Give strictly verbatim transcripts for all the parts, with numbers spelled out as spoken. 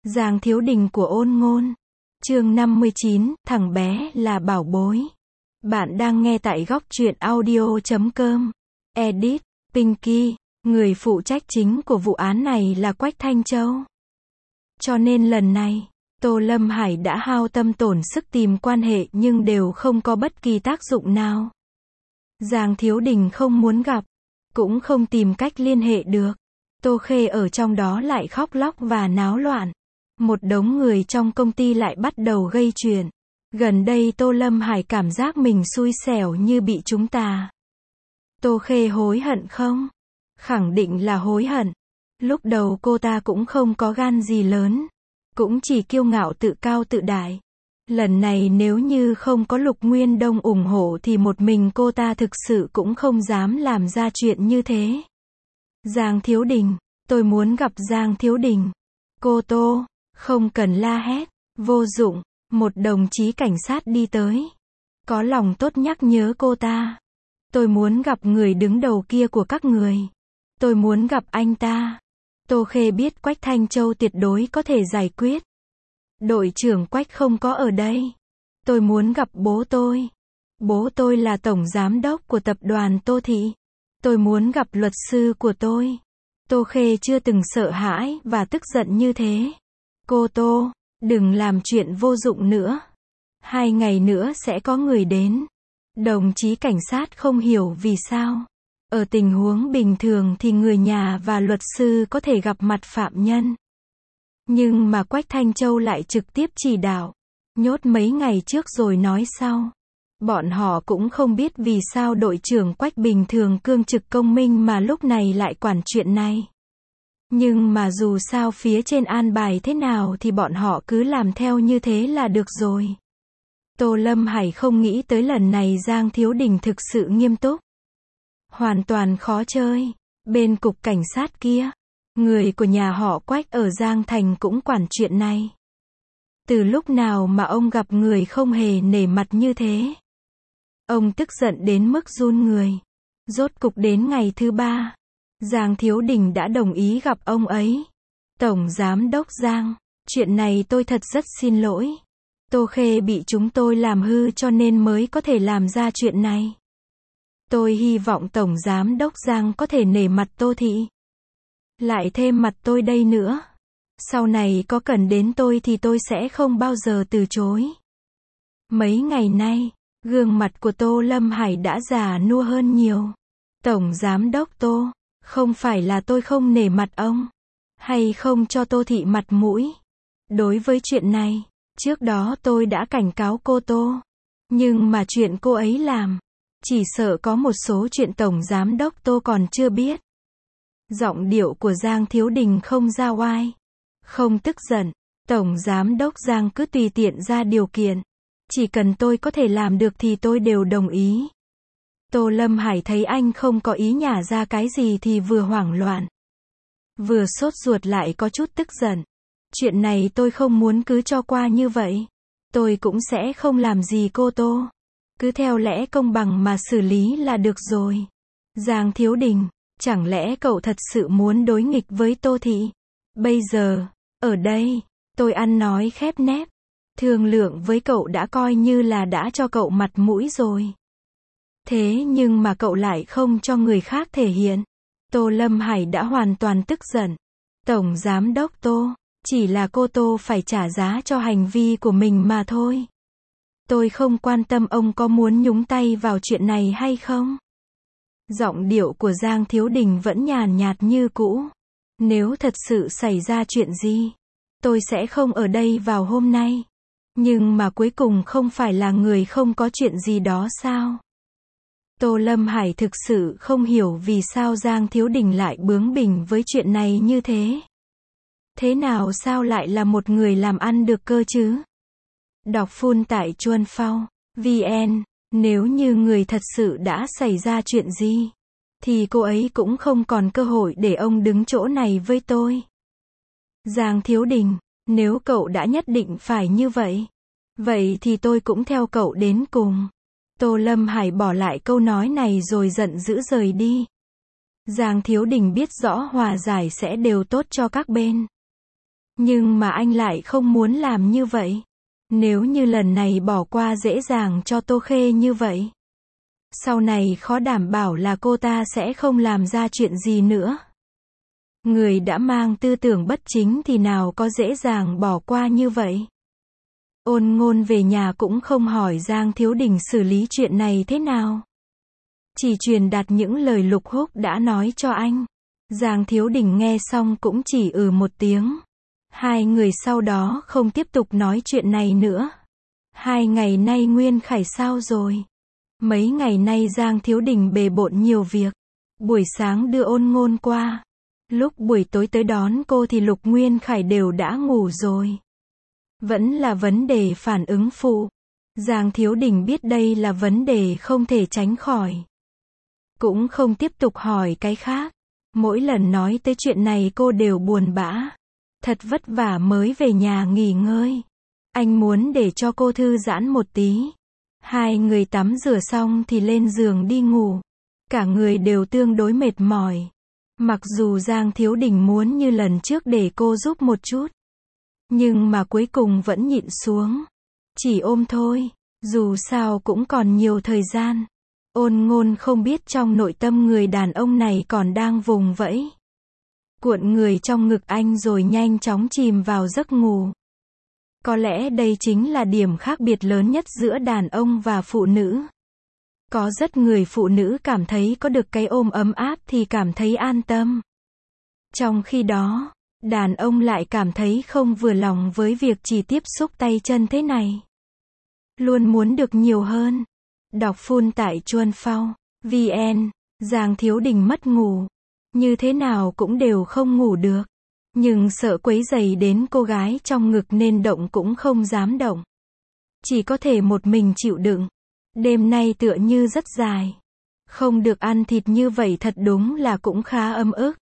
Giang Thiếu Đình của Ôn Ngôn. Chương năm mươi chín, thằng bé là bảo bối. Bạn đang nghe tại góc truyện audio chấm com. Edit, Pinky. Người phụ trách chính của vụ án này là Quách Thanh Châu. Cho nên lần này, Tô Lâm Hải đã hao tâm tổn sức tìm quan hệ nhưng đều không có bất kỳ tác dụng nào. Giang Thiếu Đình không muốn gặp, cũng không tìm cách liên hệ được. Tô Khê ở trong đó lại khóc lóc và náo loạn. Một đống người trong công ty lại bắt đầu gây chuyện. Gần đây Tô Lâm Hải cảm giác mình xui xẻo như bị chúng ta. Tô Khê hối hận không? Khẳng định là hối hận. Lúc đầu cô ta cũng không có gan gì lớn. Cũng chỉ kiêu ngạo tự cao tự đại. Lần này nếu như không có Lục Nguyên Đông ủng hộ thì một mình cô ta thực sự cũng không dám làm ra chuyện như thế. Giang Thiếu Đình, tôi muốn gặp Giang Thiếu Đình. Cô Tô, không cần la hét, vô dụng. Một đồng chí cảnh sát đi tới. Có lòng tốt nhắc nhớ cô ta. Tôi muốn gặp người đứng đầu kia của các người. Tôi muốn gặp anh ta. Tô Khê biết Quách Thanh Châu tuyệt đối có thể giải quyết. Đội trưởng Quách không có ở đây. Tôi muốn gặp bố tôi. Bố tôi là tổng giám đốc của tập đoàn Tô Thị. Tôi muốn gặp luật sư của tôi. Tô Khê chưa từng sợ hãi và tức giận như thế. Cô Tô, đừng làm chuyện vô dụng nữa. Hai ngày nữa sẽ có người đến. Đồng chí cảnh sát không hiểu vì sao. Ở tình huống bình thường thì người nhà và luật sư có thể gặp mặt phạm nhân. Nhưng mà Quách Thanh Châu lại trực tiếp chỉ đạo. Nhốt mấy ngày trước rồi nói sau. Bọn họ cũng không biết vì sao đội trưởng Quách bình thường cương trực công minh mà lúc này lại quản chuyện này. Nhưng mà dù sao phía trên an bài thế nào thì bọn họ cứ làm theo như thế là được rồi. Tô Lâm Hải không nghĩ tới lần này Giang Thiếu Đình thực sự nghiêm túc. Hoàn toàn khó chơi. Bên cục cảnh sát kia, người của nhà họ Quách ở Giang Thành cũng quản chuyện này. Từ lúc nào mà ông gặp người không hề nể mặt như thế? Ông tức giận đến mức run người. Rốt cục đến ngày thứ ba, Giang Thiếu Đình đã đồng ý gặp ông ấy. Tổng Giám đốc Giang, chuyện này tôi thật rất xin lỗi. Tô Khê bị chúng tôi làm hư cho nên mới có thể làm ra chuyện này. Tôi hy vọng Tổng Giám đốc Giang có thể nể mặt Tô Thị. Lại thêm mặt tôi đây nữa. Sau này có cần đến tôi thì tôi sẽ không bao giờ từ chối. Mấy ngày nay, gương mặt của Tô Lâm Hải đã già nua hơn nhiều. Tổng Giám đốc Tô, không phải là tôi không nể mặt ông, hay không cho Tô Thị mặt mũi. Đối với chuyện này, trước đó tôi đã cảnh cáo cô Tô. Nhưng mà chuyện cô ấy làm, chỉ sợ có một số chuyện Tổng Giám đốc Tô còn chưa biết. Giọng điệu của Giang Thiếu Đình không ra oai, không tức giận. Tổng Giám đốc Giang cứ tùy tiện ra điều kiện. Chỉ cần tôi có thể làm được thì tôi đều đồng ý. Tô Lâm Hải thấy anh không có ý nhả ra cái gì thì vừa hoảng loạn, vừa sốt ruột lại có chút tức giận. Chuyện này tôi không muốn cứ cho qua như vậy. Tôi cũng sẽ không làm gì cô Tô. Cứ theo lẽ công bằng mà xử lý là được rồi. Giang Thiếu Đình, chẳng lẽ cậu thật sự muốn đối nghịch với Tô Thị? Bây giờ, ở đây, tôi ăn nói khép nép. Thương lượng với cậu đã coi như là đã cho cậu mặt mũi rồi. Thế nhưng mà cậu lại không cho người khác thể hiện. Tô Lâm Hải đã hoàn toàn tức giận. Tổng Giám đốc Tô, chỉ là cô Tô phải trả giá cho hành vi của mình mà thôi. Tôi không quan tâm ông có muốn nhúng tay vào chuyện này hay không. Giọng điệu của Giang Thiếu Đình vẫn nhàn nhạt như cũ. Nếu thật sự xảy ra chuyện gì, tôi sẽ không ở đây vào hôm nay. Nhưng mà cuối cùng không phải là người không có chuyện gì đó sao? Tô Lâm Hải thực sự không hiểu vì sao Giang Thiếu Đình lại bướng bỉnh với chuyện này như thế. Thế nào sao lại là một người làm ăn được cơ chứ? Đọc full tại chuan phao chấm vn. Nếu như người thật sự đã xảy ra chuyện gì, thì cô ấy cũng không còn cơ hội để ông đứng chỗ này với tôi. Giang Thiếu Đình, nếu cậu đã nhất định phải như vậy, vậy thì tôi cũng theo cậu đến cùng. Tô Lâm Hải bỏ lại câu nói này rồi giận dữ rời đi. Giang Thiếu Đình biết rõ hòa giải sẽ đều tốt cho các bên. Nhưng mà anh lại không muốn làm như vậy. Nếu như lần này bỏ qua dễ dàng cho Tô Khê như vậy, sau này khó đảm bảo là cô ta sẽ không làm ra chuyện gì nữa. Người đã mang tư tưởng bất chính thì nào có dễ dàng bỏ qua như vậy. Ôn Ngôn về nhà cũng không hỏi Giang Thiếu Đình xử lý chuyện này thế nào. Chỉ truyền đạt những lời Lục Húc đã nói cho anh. Giang Thiếu Đình nghe xong cũng chỉ ừ một tiếng. Hai người sau đó không tiếp tục nói chuyện này nữa. Hai ngày nay Nguyên Khải sao rồi? Mấy ngày nay Giang Thiếu Đình bề bộn nhiều việc. Buổi sáng đưa Ôn Ngôn qua. Lúc buổi tối tới đón cô thì Lục Nguyên Khải đều đã ngủ rồi. Vẫn là vấn đề phản ứng phụ. Giang Thiếu Đình biết đây là vấn đề không thể tránh khỏi. Cũng không tiếp tục hỏi cái khác. Mỗi lần nói tới chuyện này cô đều buồn bã. Thật vất vả mới về nhà nghỉ ngơi. Anh muốn để cho cô thư giãn một tí. Hai người tắm rửa xong thì lên giường đi ngủ. Cả người đều tương đối mệt mỏi. Mặc dù Giang Thiếu Đình muốn như lần trước để cô giúp một chút. Nhưng mà cuối cùng vẫn nhịn xuống. Chỉ ôm thôi. Dù sao cũng còn nhiều thời gian. Ôn Ngôn không biết trong nội tâm người đàn ông này còn đang vùng vẫy. Cuộn người trong ngực anh rồi nhanh chóng chìm vào giấc ngủ. Có lẽ đây chính là điểm khác biệt lớn nhất giữa đàn ông và phụ nữ. Có rất người phụ nữ cảm thấy có được cái ôm ấm áp thì cảm thấy an tâm. Trong khi đó, đàn ông lại cảm thấy không vừa lòng với việc chỉ tiếp xúc tay chân thế này. Luôn muốn được nhiều hơn. Đọc full tại chuan phao chấm vn. Giang Thiếu Đình mất ngủ. Như thế nào cũng đều không ngủ được. Nhưng sợ quấy rầy đến cô gái trong ngực nên động cũng không dám động. Chỉ có thể một mình chịu đựng. Đêm nay tựa như rất dài. Không được ăn thịt như vậy thật đúng là cũng khá ấm ức.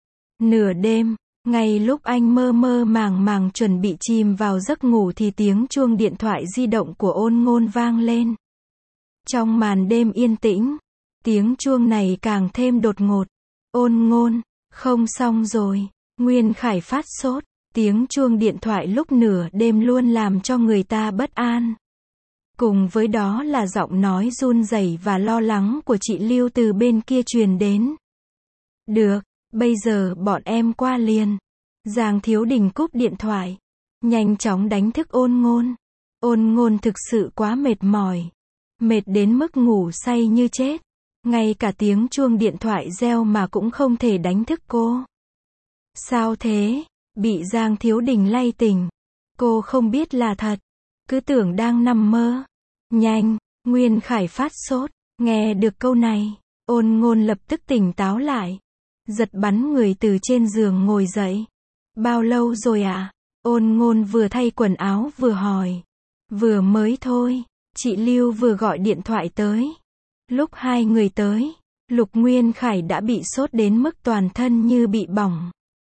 Nửa đêm, ngay lúc anh mơ mơ màng màng chuẩn bị chìm vào giấc ngủ thì tiếng chuông điện thoại di động của Ôn Ngôn vang lên. Trong màn đêm yên tĩnh, tiếng chuông này càng thêm đột ngột. Ôn Ngôn, không xong rồi. Nguyên Khải phát sốt. Tiếng chuông điện thoại lúc nửa đêm luôn làm cho người ta bất an. Cùng với đó là giọng nói run rẩy và lo lắng của chị Lưu từ bên kia truyền đến. Được, bây giờ bọn em qua liền. Giang Thiếu Đình cúp điện thoại. Nhanh chóng đánh thức Ôn Ngôn. Ôn Ngôn thực sự quá mệt mỏi. Mệt đến mức ngủ say như chết. Ngay cả tiếng chuông điện thoại reo mà cũng không thể đánh thức cô. Sao thế? Bị Giang Thiếu Đình lay tỉnh. Cô không biết là thật. Cứ tưởng đang nằm mơ. Nhanh, Nguyên Khải phát sốt. Nghe được câu này, Ôn Ngôn lập tức tỉnh táo lại. Giật bắn người từ trên giường ngồi dậy. Bao lâu rồi ạ? À? Ôn Ngôn vừa thay quần áo vừa hỏi. Vừa mới thôi. Chị Lưu vừa gọi điện thoại tới. Lúc hai người tới, Lục Nguyên Khải đã bị sốt đến mức toàn thân như bị bỏng.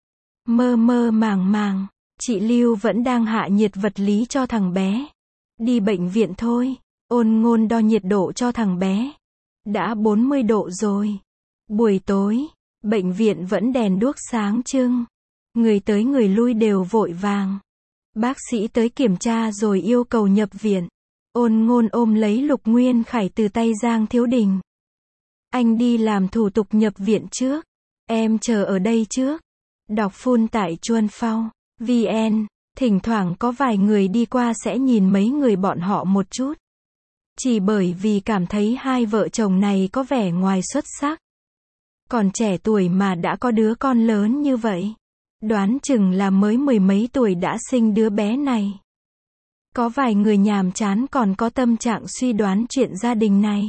Mơ mơ màng màng, chị Lưu vẫn đang hạ nhiệt vật lý cho thằng bé. Đi bệnh viện thôi. Ôn Ngôn đo nhiệt độ cho thằng bé. Đã bốn mươi độ rồi. Buổi tối, bệnh viện vẫn đèn đuốc sáng trưng. Người tới người lui đều vội vàng. Bác sĩ tới kiểm tra rồi yêu cầu nhập viện. Ôn Ngôn ôm lấy Lục Nguyên Khải từ tay Giang Thiếu Đình. Anh đi làm thủ tục nhập viện trước. Em chờ ở đây trước. Đọc full tại chuan phao chấm vn. Thỉnh thoảng có vài người đi qua sẽ nhìn mấy người bọn họ một chút. Chỉ bởi vì cảm thấy hai vợ chồng này có vẻ ngoài xuất sắc. Còn trẻ tuổi mà đã có đứa con lớn như vậy. Đoán chừng là mới mười mấy tuổi đã sinh đứa bé này. Có vài người nhàm chán còn có tâm trạng suy đoán chuyện gia đình này.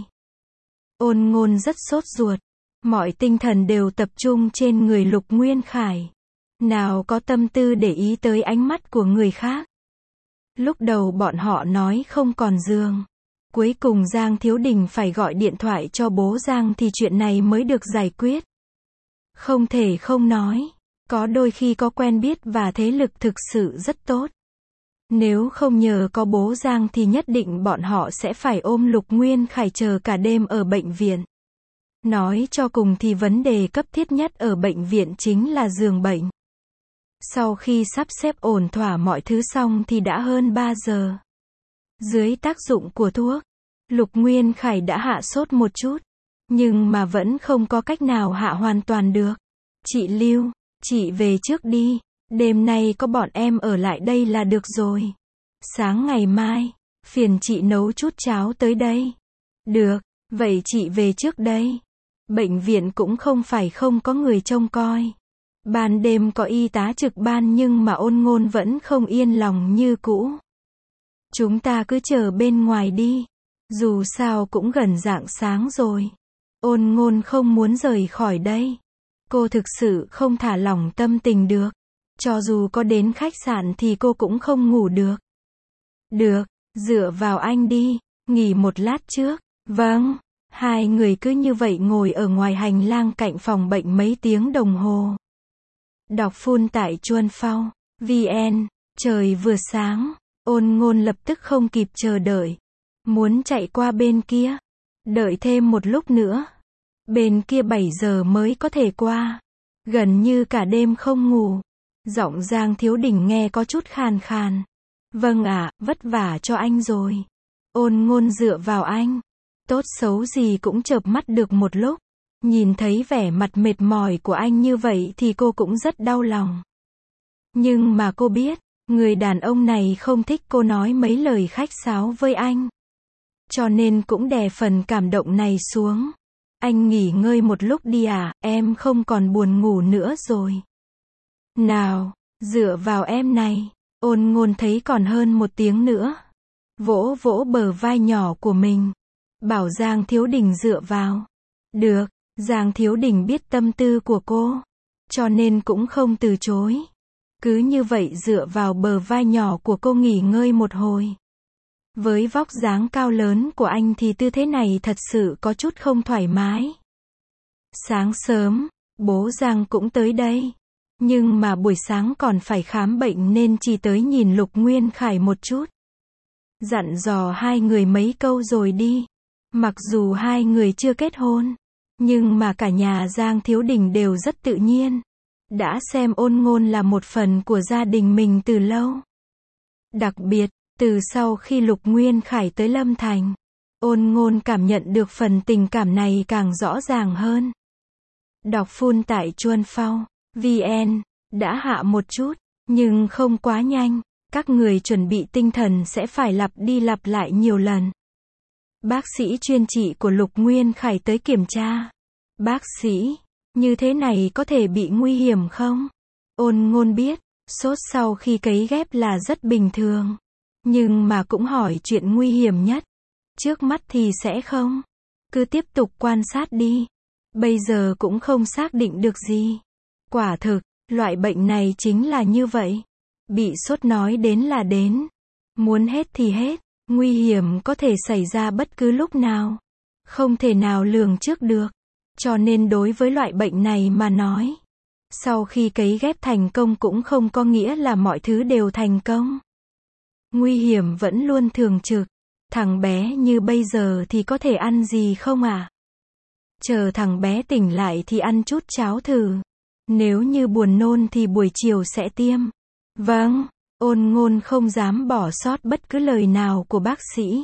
Ôn Ngôn rất sốt ruột. Mọi tinh thần đều tập trung trên người Lục Nguyên Khải. Nào có tâm tư để ý tới ánh mắt của người khác. Lúc đầu bọn họ nói không còn giường. Cuối cùng Giang Thiếu Đình phải gọi điện thoại cho bố Giang thì chuyện này mới được giải quyết. Không thể không nói. Có đôi khi có quen biết và thế lực thực sự rất tốt. Nếu không nhờ có bố Giang thì nhất định bọn họ sẽ phải ôm Lục Nguyên Khải chờ cả đêm ở bệnh viện. Nói cho cùng thì vấn đề cấp thiết nhất ở bệnh viện chính là giường bệnh. Sau khi sắp xếp ổn thỏa mọi thứ xong thì đã hơn ba giờ. Dưới tác dụng của thuốc, Lục Nguyên Khải đã hạ sốt một chút, nhưng mà vẫn không có cách nào hạ hoàn toàn được. Chị Lưu, chị về trước đi, đêm nay có bọn em ở lại đây là được rồi. Sáng ngày mai, phiền chị nấu chút cháo tới đây. Được, vậy chị về trước đây. Bệnh viện cũng không phải không có người trông coi. Ban đêm có y tá trực ban nhưng mà Ôn Ngôn vẫn không yên lòng như cũ. Chúng ta cứ chờ bên ngoài đi. Dù sao cũng gần rạng sáng rồi. Ôn Ngôn không muốn rời khỏi đây. Cô thực sự không thả lỏng tâm tình được. Cho dù có đến khách sạn thì cô cũng không ngủ được. Được, dựa vào anh đi, nghỉ một lát trước. Vâng, hai người cứ như vậy ngồi ở ngoài hành lang cạnh phòng bệnh mấy tiếng đồng hồ. Đọc phun tại Chuan Phao, vê en, trời vừa sáng, Ôn Ngôn lập tức không kịp chờ đợi. Muốn chạy qua bên kia. Đợi thêm một lúc nữa. Bên kia bảy giờ mới có thể qua. Gần như cả đêm không ngủ. Giọng Giang Thiếu Đình nghe có chút khàn khàn. Vâng ạ, vất vả cho anh rồi. Ôn Ngôn dựa vào anh. Tốt xấu gì cũng chợp mắt được một lúc. Nhìn thấy vẻ mặt mệt mỏi của anh như vậy thì cô cũng rất đau lòng. Nhưng mà cô biết, người đàn ông này không thích cô nói mấy lời khách sáo với anh. Cho nên cũng đè phần cảm động này xuống. Anh nghỉ ngơi một lúc đi à, em không còn buồn ngủ nữa rồi. Nào, dựa vào em này. Ôn Ngôn thấy còn hơn một tiếng nữa. Vỗ vỗ bờ vai nhỏ của mình. Bảo Giang Thiếu Đình dựa vào. Được, Giang Thiếu Đình biết tâm tư của cô. Cho nên cũng không từ chối. Cứ như vậy dựa vào bờ vai nhỏ của cô nghỉ ngơi một hồi. Với vóc dáng cao lớn của anh thì tư thế này thật sự có chút không thoải mái. Sáng sớm, bố Giang cũng tới đây. Nhưng mà buổi sáng còn phải khám bệnh nên chỉ tới nhìn Lục Nguyên Khải một chút. Dặn dò hai người mấy câu rồi đi. Mặc dù hai người chưa kết hôn, nhưng mà cả nhà Giang Thiếu Đình đều rất tự nhiên. Đã xem Ôn Ngôn là một phần của gia đình mình từ lâu. Đặc biệt, từ sau khi Lục Nguyên Khải tới Lâm Thành, Ôn Ngôn cảm nhận được phần tình cảm này càng rõ ràng hơn. Đọc phun tại Chuan Phao, vê en, đã hạ một chút, nhưng không quá nhanh. Các người chuẩn bị tinh thần sẽ phải lặp đi lặp lại nhiều lần. Bác sĩ chuyên trị của Lục Nguyên Khải tới kiểm tra. Bác sĩ, như thế này có thể bị nguy hiểm không? Ôn Ngôn biết, sốt sau khi cấy ghép là rất bình thường. Nhưng mà cũng hỏi chuyện nguy hiểm nhất. Trước mắt thì sẽ không. Cứ tiếp tục quan sát đi. Bây giờ cũng không xác định được gì. Quả thực, loại bệnh này chính là như vậy. Bị sốt nói đến là đến. Muốn hết thì hết. Nguy hiểm có thể xảy ra bất cứ lúc nào. Không thể nào lường trước được. Cho nên đối với loại bệnh này mà nói, sau khi cấy ghép thành công cũng không có nghĩa là mọi thứ đều thành công. Nguy hiểm vẫn luôn thường trực. Thằng bé như bây giờ thì có thể ăn gì không à? Chờ thằng bé tỉnh lại thì ăn chút cháo thử. Nếu như buồn nôn thì buổi chiều sẽ tiêm. Vâng, Ôn Ngôn không dám bỏ sót bất cứ lời nào của bác sĩ.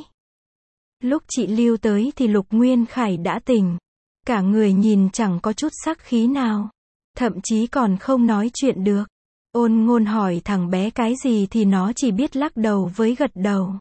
Lúc chị Lưu tới thì Lục Nguyên Khải đã tỉnh. Cả người nhìn chẳng có chút sắc khí nào. Thậm chí còn không nói chuyện được. Ôn Ngôn hỏi thằng bé cái gì thì nó chỉ biết lắc đầu với gật đầu.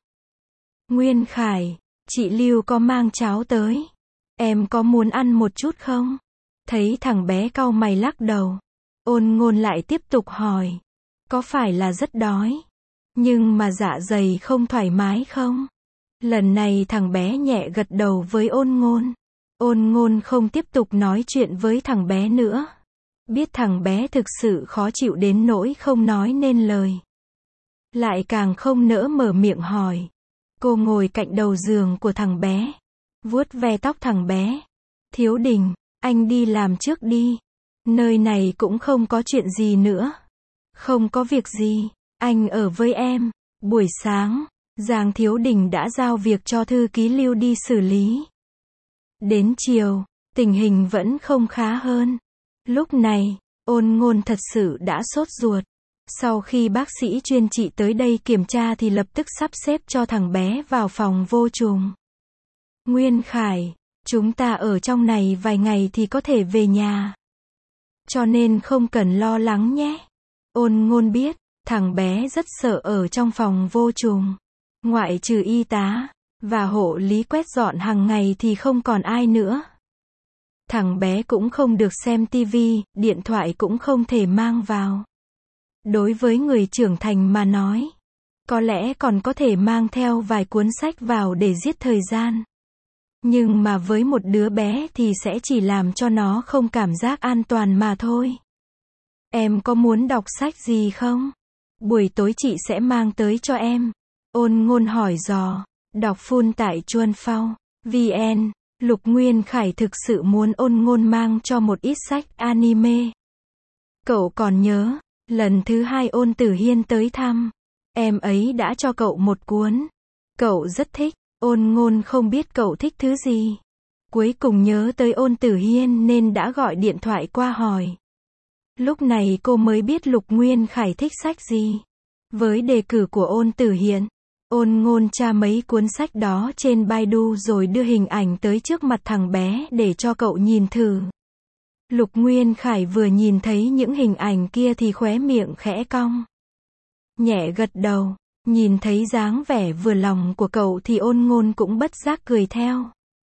Nguyên Khải, chị Lưu có mang cháo tới. Em có muốn ăn một chút không? Thấy thằng bé cau mày lắc đầu. Ôn Ngôn lại tiếp tục hỏi. Có phải là rất đói? Nhưng mà dạ dày không thoải mái không? Lần này thằng bé nhẹ gật đầu với Ôn Ngôn. Ôn Ngôn không tiếp tục nói chuyện với thằng bé nữa. Biết thằng bé thực sự khó chịu đến nỗi không nói nên lời. Lại càng không nỡ mở miệng hỏi. Cô ngồi cạnh đầu giường của thằng bé. Vuốt ve tóc thằng bé. Thiếu Đình, anh đi làm trước đi. Nơi này cũng không có chuyện gì nữa. Không có việc gì, anh ở với em. Buổi sáng, Giang Thiếu Đình đã giao việc cho thư ký Lưu đi xử lý. Đến chiều, tình hình vẫn không khá hơn. Lúc này, Ôn Ngôn thật sự đã sốt ruột. Sau khi bác sĩ chuyên trị tới đây kiểm tra thì lập tức sắp xếp cho thằng bé vào phòng vô trùng. Nguyên Khải, chúng ta ở trong này vài ngày thì có thể về nhà. Cho nên không cần lo lắng nhé. Ôn Ngôn biết, thằng bé rất sợ ở trong phòng vô trùng. Ngoại trừ y tá và hộ lý quét dọn hàng ngày thì không còn ai nữa. Thằng bé cũng không được xem tivi, điện thoại cũng không thể mang vào. Đối với người trưởng thành mà nói, có lẽ còn có thể mang theo vài cuốn sách vào để giết thời gian. Nhưng mà với một đứa bé thì sẽ chỉ làm cho nó không cảm giác an toàn mà thôi. Em có muốn đọc sách gì không? Buổi tối chị sẽ mang tới cho em. Ôn Ngôn hỏi dò. Đọc full tại Chuan Phao vê en. Lục Nguyên Khải thực sự muốn Ôn Ngôn mang cho một ít sách anime. Cậu còn nhớ, lần thứ hai Ôn Tử Hiên tới thăm, em ấy đã cho cậu một cuốn. Cậu rất thích. Ôn Ngôn không biết cậu thích thứ gì. Cuối cùng nhớ tới Ôn Tử Hiên nên đã gọi điện thoại qua hỏi. Lúc này cô mới biết Lục Nguyên Khải thích sách gì. Với đề cử của Ôn Tử Hiên, Ôn Ngôn tra mấy cuốn sách đó trên Baidu rồi đưa hình ảnh tới trước mặt thằng bé để cho cậu nhìn thử. Lục Nguyên Khải vừa nhìn thấy những hình ảnh kia thì khóe miệng khẽ cong. Nhẹ gật đầu, nhìn thấy dáng vẻ vừa lòng của cậu thì Ôn Ngôn cũng bất giác cười theo.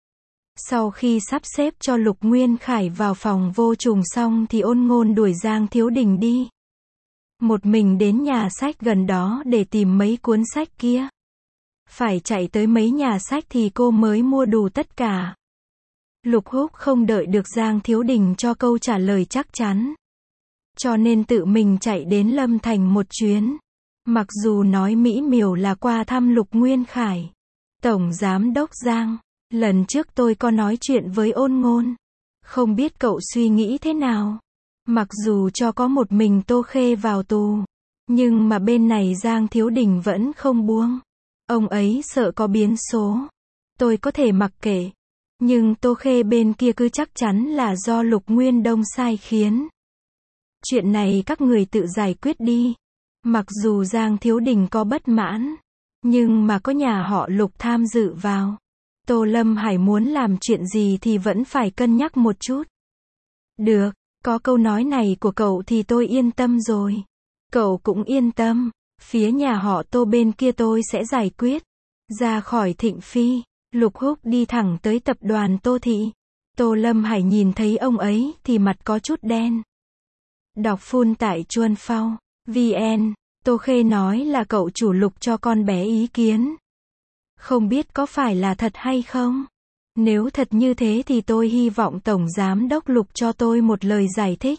Sau khi sắp xếp cho Lục Nguyên Khải vào phòng vô trùng xong thì Ôn Ngôn đuổi Giang Thiếu Đình đi. Một mình đến nhà sách gần đó để tìm mấy cuốn sách kia. Phải chạy tới mấy nhà sách thì cô mới mua đủ tất cả. Lục Húc không đợi được Giang Thiếu Đình cho câu trả lời chắc chắn. Cho nên tự mình chạy đến Lâm Thành một chuyến. Mặc dù nói mỹ miều là qua thăm Lục Nguyên Khải. Tổng Giám đốc Giang, lần trước tôi có nói chuyện với Ôn Ngôn. Không biết cậu suy nghĩ thế nào? Mặc dù cho có một mình Tô Khê vào tù, nhưng mà bên này Giang Thiếu Đình vẫn không buông. Ông ấy sợ có biến số. Tôi có thể mặc kệ. Nhưng Tô Khê bên kia cứ chắc chắn là do Lục Nguyên Đông sai khiến. Chuyện này các người tự giải quyết đi. Mặc dù Giang Thiếu Đình có bất mãn, nhưng mà có nhà họ Lục tham dự vào. Tô Lâm Hải muốn làm chuyện gì thì vẫn phải cân nhắc một chút. Được, có câu nói này của cậu thì tôi yên tâm rồi. Cậu cũng yên tâm, phía nhà họ Tô bên kia tôi sẽ giải quyết. Ra khỏi Thịnh Phi, Lục Húc đi thẳng tới tập đoàn Tô Thị. Tô Lâm Hải nhìn thấy ông ấy thì mặt có chút đen. Đọc full tại Chuan Phao vê en. Tô Khê nói là cậu chủ Lục cho con bé ý kiến. Không biết có phải là thật hay không? Nếu thật như thế thì tôi hy vọng Tổng Giám đốc Lục cho tôi một lời giải thích.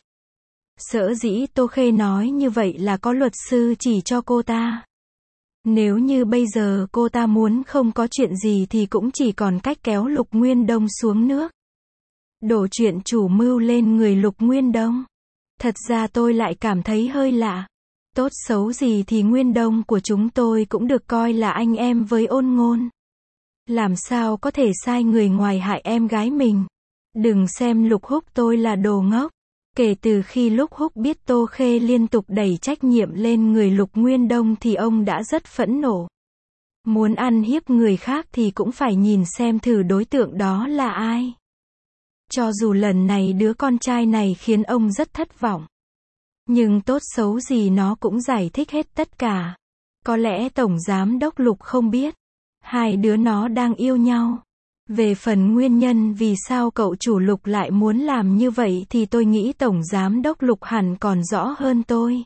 Sở dĩ Tô Khê nói như vậy là có luật sư chỉ cho cô ta. Nếu như bây giờ cô ta muốn không có chuyện gì thì cũng chỉ còn cách kéo Lục Nguyên Đông xuống nước. Đổ chuyện chủ mưu lên người Lục Nguyên Đông. Thật ra tôi lại cảm thấy hơi lạ. Tốt xấu gì thì Nguyên Đông của chúng tôi cũng được coi là anh em với Ôn Ngôn. Làm sao có thể sai người ngoài hại em gái mình. Đừng xem Lục Húc tôi là đồ ngốc. Kể từ khi Lục Húc biết Tô Khê liên tục đẩy trách nhiệm lên người Lục Nguyên Đông thì ông đã rất phẫn nộ. Muốn ăn hiếp người khác thì cũng phải nhìn xem thử đối tượng đó là ai. Cho dù lần này đứa con trai này khiến ông rất thất vọng. Nhưng tốt xấu gì nó cũng giải thích hết tất cả. Có lẽ Tổng Giám đốc Lục không biết. Hai đứa nó đang yêu nhau. Về phần nguyên nhân vì sao cậu chủ Lục lại muốn làm như vậy thì tôi nghĩ Tổng Giám đốc Lục hẳn còn rõ hơn tôi.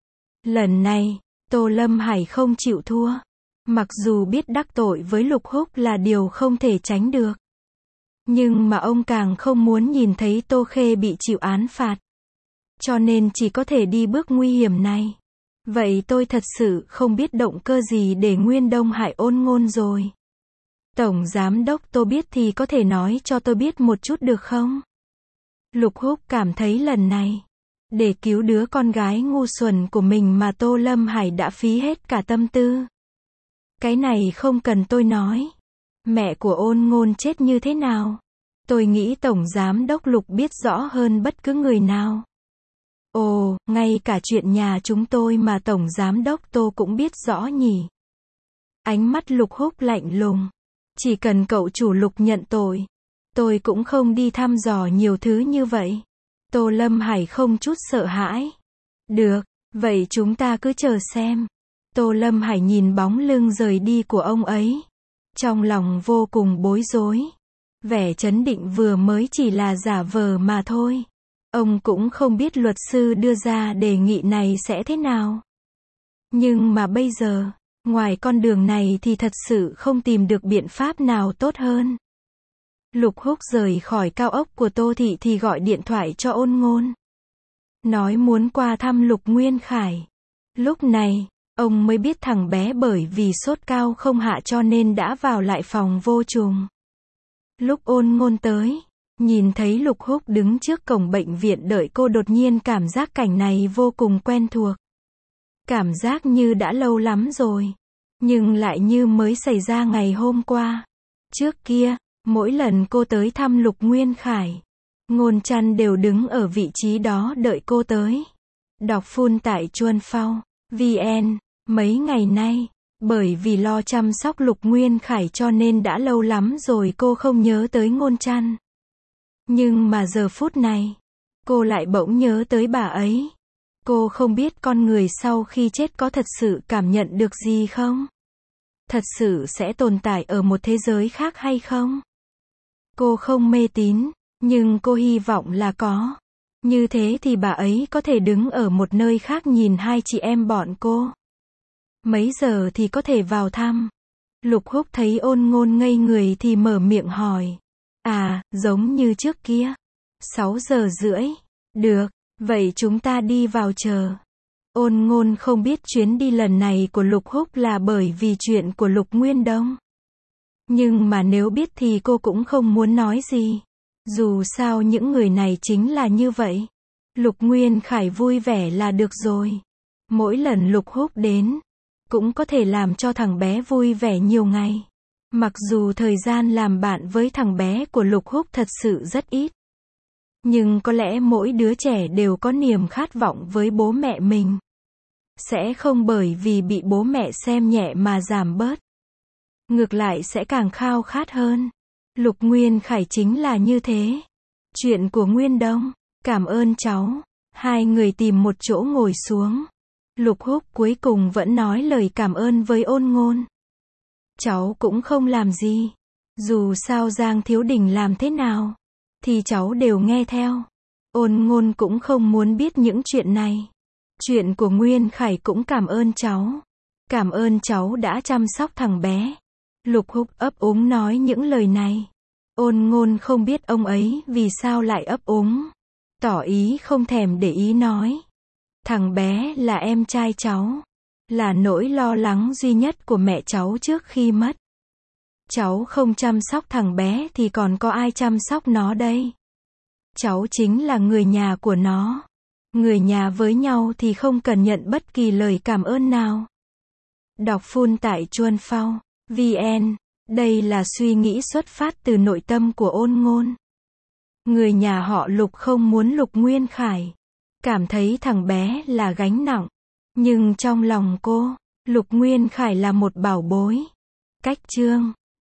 Lần này, Tô Lâm Hải không chịu thua. Mặc dù biết đắc tội với Lục Húc là điều không thể tránh được. Nhưng mà ông càng không muốn nhìn thấy Tô Khê bị chịu án phạt. Cho nên chỉ có thể đi bước nguy hiểm này. Vậy tôi thật sự không biết động cơ gì để Nguyên Đông hại Ôn Ngôn rồi. Tổng Giám đốc Tô biết thì có thể nói cho tôi biết một chút được không? Lục Húc cảm thấy lần này, để cứu đứa con gái ngu xuẩn của mình mà Tô Lâm Hải đã phí hết cả tâm tư. Cái này không cần tôi nói. Mẹ của Ôn Ngôn chết như thế nào? Tôi nghĩ Tổng Giám đốc Lục biết rõ hơn bất cứ người nào. Ồ, ngay cả chuyện nhà chúng tôi mà Tổng Giám đốc Tô cũng biết rõ nhỉ. Ánh mắt Lục Húc lạnh lùng. Chỉ cần cậu chủ Lục nhận tội, tôi cũng không đi thăm dò nhiều thứ như vậy. Tô Lâm Hải không chút sợ hãi. Được, vậy chúng ta cứ chờ xem. Tô Lâm Hải nhìn bóng lưng rời đi của ông ấy. Trong lòng vô cùng bối rối. Vẻ trấn định vừa mới chỉ là giả vờ mà thôi. Ông cũng không biết luật sư đưa ra đề nghị này sẽ thế nào. Nhưng mà bây giờ, ngoài con đường này thì thật sự không tìm được biện pháp nào tốt hơn. Lục Húc rời khỏi cao ốc của Tô Thị thì gọi điện thoại cho Ôn Ngôn. Nói muốn qua thăm Lục Nguyên Khải. Lúc này, ông mới biết thằng bé bởi vì sốt cao không hạ cho nên đã vào lại phòng vô trùng. Lúc Ôn Ngôn tới, nhìn thấy Lục Húc đứng trước cổng bệnh viện đợi cô, đột nhiên cảm giác cảnh này vô cùng quen thuộc. Cảm giác như đã lâu lắm rồi, nhưng lại như mới xảy ra ngày hôm qua. Trước kia, mỗi lần cô tới thăm Lục Nguyên Khải, Ngôn Trăn đều đứng ở vị trí đó đợi cô tới. Đọc phun tại Chuan Phao, vê en, mấy ngày nay, bởi vì lo chăm sóc Lục Nguyên Khải cho nên đã lâu lắm rồi cô không nhớ tới Ngôn Trăn. Nhưng mà giờ phút này, cô lại bỗng nhớ tới bà ấy. Cô không biết con người sau khi chết có thật sự cảm nhận được gì không? Thật sự sẽ tồn tại ở một thế giới khác hay không? Cô không mê tín, nhưng cô hy vọng là có. Như thế thì bà ấy có thể đứng ở một nơi khác nhìn hai chị em bọn cô. Mấy giờ thì có thể vào thăm? Lục Húc thấy Ôn Ngôn ngây người thì mở miệng hỏi. À, giống như trước kia. sáu giờ rưỡi. Được, vậy chúng ta đi vào chờ. Ôn Ngôn không biết chuyến đi lần này của Lục Húc là bởi vì chuyện của Lục Nguyên Đông. Nhưng mà nếu biết thì cô cũng không muốn nói gì. Dù sao những người này chính là như vậy. Lục Nguyên Khải vui vẻ là được rồi. Mỗi lần Lục Húc đến, cũng có thể làm cho thằng bé vui vẻ nhiều ngày. Mặc dù thời gian làm bạn với thằng bé của Lục Húc thật sự rất ít. Nhưng có lẽ mỗi đứa trẻ đều có niềm khát vọng với bố mẹ mình. Sẽ không bởi vì bị bố mẹ xem nhẹ mà giảm bớt. Ngược lại sẽ càng khao khát hơn. Lục Nguyên Khải chính là như thế. Chuyện của Nguyên Đông, cảm ơn cháu. Hai người tìm một chỗ ngồi xuống. Lục Húc cuối cùng vẫn nói lời cảm ơn với Ôn Ngôn. Cháu cũng không làm gì. Dù sao Giang Thiếu Đình làm thế nào, thì cháu đều nghe theo. Ôn Ngôn cũng không muốn biết những chuyện này. Chuyện của Nguyên Khải cũng cảm ơn cháu. Cảm ơn cháu đã chăm sóc thằng bé. Lục Húc ấp úng nói những lời này. Ôn Ngôn không biết ông ấy vì sao lại ấp úng. Tỏ ý không thèm để ý nói. Thằng bé là em trai cháu. Là nỗi lo lắng duy nhất của mẹ cháu trước khi mất. Cháu không chăm sóc thằng bé thì còn có ai chăm sóc nó đây? Cháu chính là người nhà của nó. Người nhà với nhau thì không cần nhận bất kỳ lời cảm ơn nào. Đọc phun tại Chuan Phao, vê en. Đây là suy nghĩ xuất phát từ nội tâm của Ôn Ngôn. Người nhà họ Lục không muốn Lục Nguyên Khải cảm thấy thằng bé là gánh nặng. Nhưng trong lòng cô, Lục Nguyên Khải là một bảo bối. Cách chương